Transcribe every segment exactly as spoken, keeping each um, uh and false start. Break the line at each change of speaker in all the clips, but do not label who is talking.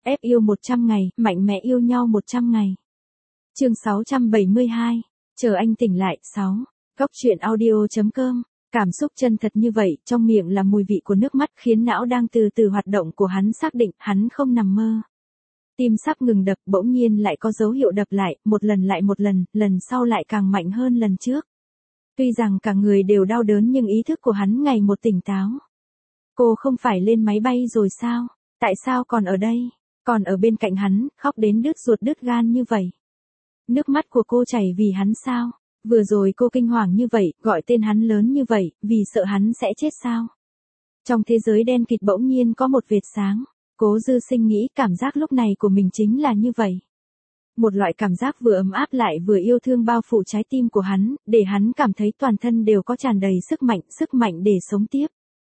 Ép yêu một trăm ngày, mạnh mẽ yêu nhau một trăm ngày. Chương sáu trăm bảy mươi hai, chờ anh tỉnh lại. sáu. Góc truyện audio chấm com. Cảm xúc chân thật như vậy, trong miệng là mùi vị của nước mắt khiến não đang từ từ hoạt động của hắn xác định hắn không nằm mơ. Tim sắp ngừng đập, bỗng nhiên lại có dấu hiệu đập lại, một lần lại một lần, lần sau lại càng mạnh hơn lần trước. Tuy rằng cả người đều đau đớn nhưng ý thức của hắn ngày một tỉnh táo. Cô không phải lên máy bay rồi sao? Tại sao còn ở đây? Còn ở bên cạnh hắn, khóc đến đứt ruột đứt gan như vậy. Nước mắt của cô chảy vì hắn sao? Vừa rồi cô kinh hoàng như vậy, gọi tên hắn lớn như vậy, vì sợ hắn sẽ chết sao? Trong thế giới đen kịt bỗng nhiên có một vệt sáng. Cố Dư Sinh nghĩ cảm giác lúc này của mình chính là như vậy. Một loại cảm giác vừa ấm áp lại vừa yêu thương bao phủ trái tim của hắn, để hắn cảm thấy toàn thân đều có tràn đầy sức mạnh, sức mạnh để sống tiếp.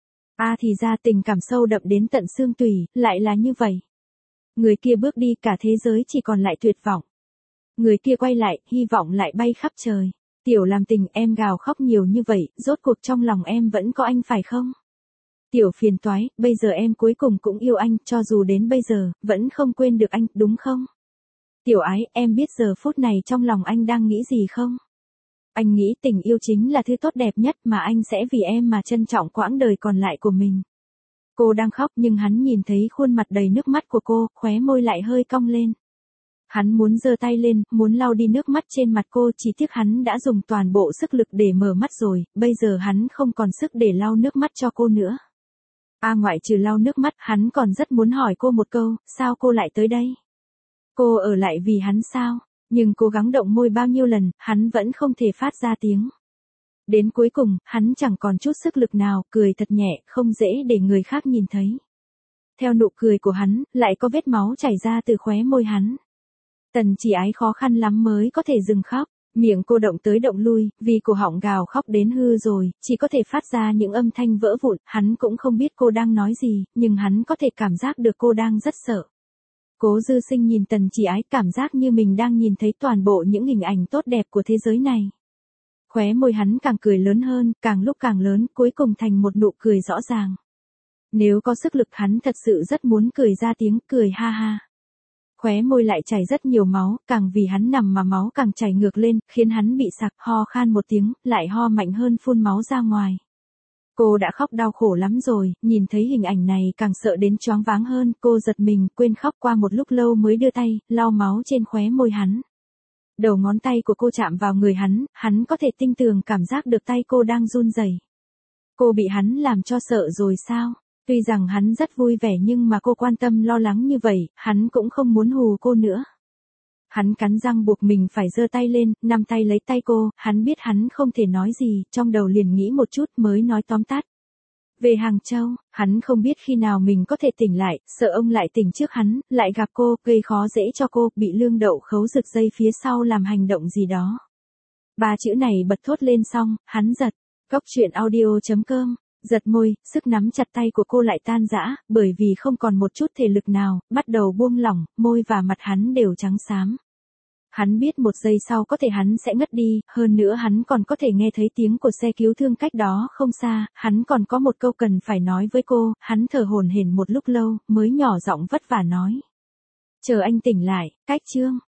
À thì ra tình cảm sâu đậm đến tận xương tủy, lại là như vậy. Người kia bước đi cả thế giới chỉ còn lại tuyệt vọng. Người kia quay lại, hy vọng lại bay khắp trời. Tiểu làm tình em gào khóc nhiều như vậy, rốt cuộc trong lòng em vẫn có anh phải không? Tiểu phiền toái, bây giờ em cuối cùng cũng yêu anh, cho dù đến bây giờ, vẫn không quên được anh, đúng không? Tiểu ái, em biết giờ phút này trong lòng anh đang nghĩ gì không? Anh nghĩ tình yêu chính là thứ tốt đẹp nhất mà anh sẽ vì em mà trân trọng quãng đời còn lại của mình. Cô đang khóc nhưng hắn nhìn thấy khuôn mặt đầy nước mắt của cô, khóe môi lại hơi cong lên. Hắn muốn giơ tay lên, muốn lau đi nước mắt trên mặt cô, chỉ tiếc hắn đã dùng toàn bộ sức lực để mở mắt rồi, bây giờ hắn không còn sức để lau nước mắt cho cô nữa. À ngoại trừ lau nước mắt, hắn còn rất muốn hỏi cô một câu, sao cô lại tới đây? Cô ở lại vì hắn sao? Nhưng cố gắng động môi bao nhiêu lần, hắn vẫn không thể phát ra tiếng. Đến cuối cùng, hắn chẳng còn chút sức lực nào, cười thật nhẹ, không dễ để người khác nhìn thấy. Theo nụ cười của hắn, lại có vết máu chảy ra từ khóe môi hắn. Tần Chỉ Ái khó khăn lắm mới có thể dừng khóc, miệng cô động tới động lui, vì cổ họng gào khóc đến hư rồi, chỉ có thể phát ra những âm thanh vỡ vụn, hắn cũng không biết cô đang nói gì, nhưng hắn có thể cảm giác được cô đang rất sợ. Cố Dư Sinh nhìn Tần Chỉ Ái, cảm giác như mình đang nhìn thấy toàn bộ những hình ảnh tốt đẹp của thế giới này. Khóe môi hắn càng cười lớn hơn, càng lúc càng lớn, cuối cùng thành một nụ cười rõ ràng. Nếu có sức lực hắn thật sự rất muốn cười ra tiếng, cười ha ha. Khóe môi lại chảy rất nhiều máu, càng vì hắn nằm mà máu càng chảy ngược lên, khiến hắn bị sặc, ho khan một tiếng, lại ho mạnh hơn phun máu ra ngoài. Cô đã khóc đau khổ lắm rồi, nhìn thấy hình ảnh này càng sợ đến choáng váng hơn, cô giật mình, quên khóc qua một lúc lâu mới đưa tay, lau máu trên khóe môi hắn. Đầu ngón tay của cô chạm vào người hắn, hắn có thể tinh tường cảm giác được tay cô đang run rẩy. Cô bị hắn làm cho sợ rồi sao? Tuy rằng hắn rất vui vẻ nhưng mà cô quan tâm lo lắng như vậy, hắn cũng không muốn hù cô nữa. Hắn cắn răng buộc mình phải giơ tay lên, nắm tay lấy tay cô, hắn biết hắn không thể nói gì, trong đầu liền nghĩ một chút mới nói tóm tắt. Về Hàng Châu, hắn không biết khi nào mình có thể tỉnh lại, sợ ông lại tỉnh trước hắn, lại gặp cô, gây khó dễ cho cô, bị Lương Đậu Khấu giật dây phía sau làm hành động gì đó. Ba chữ này bật thốt lên xong, hắn giật. Góc truyện audio chấm com. Giật môi, sức nắm chặt tay của cô lại tan rã, bởi vì không còn một chút thể lực nào, bắt đầu buông lỏng, môi và mặt hắn đều trắng xám. Hắn biết một giây sau có thể hắn sẽ ngất đi, hơn nữa hắn còn có thể nghe thấy tiếng của xe cứu thương cách đó không xa, hắn còn có một câu cần phải nói với cô, hắn thở hổn hển một lúc lâu, mới nhỏ giọng vất vả nói. Chờ anh tỉnh lại, cách chương.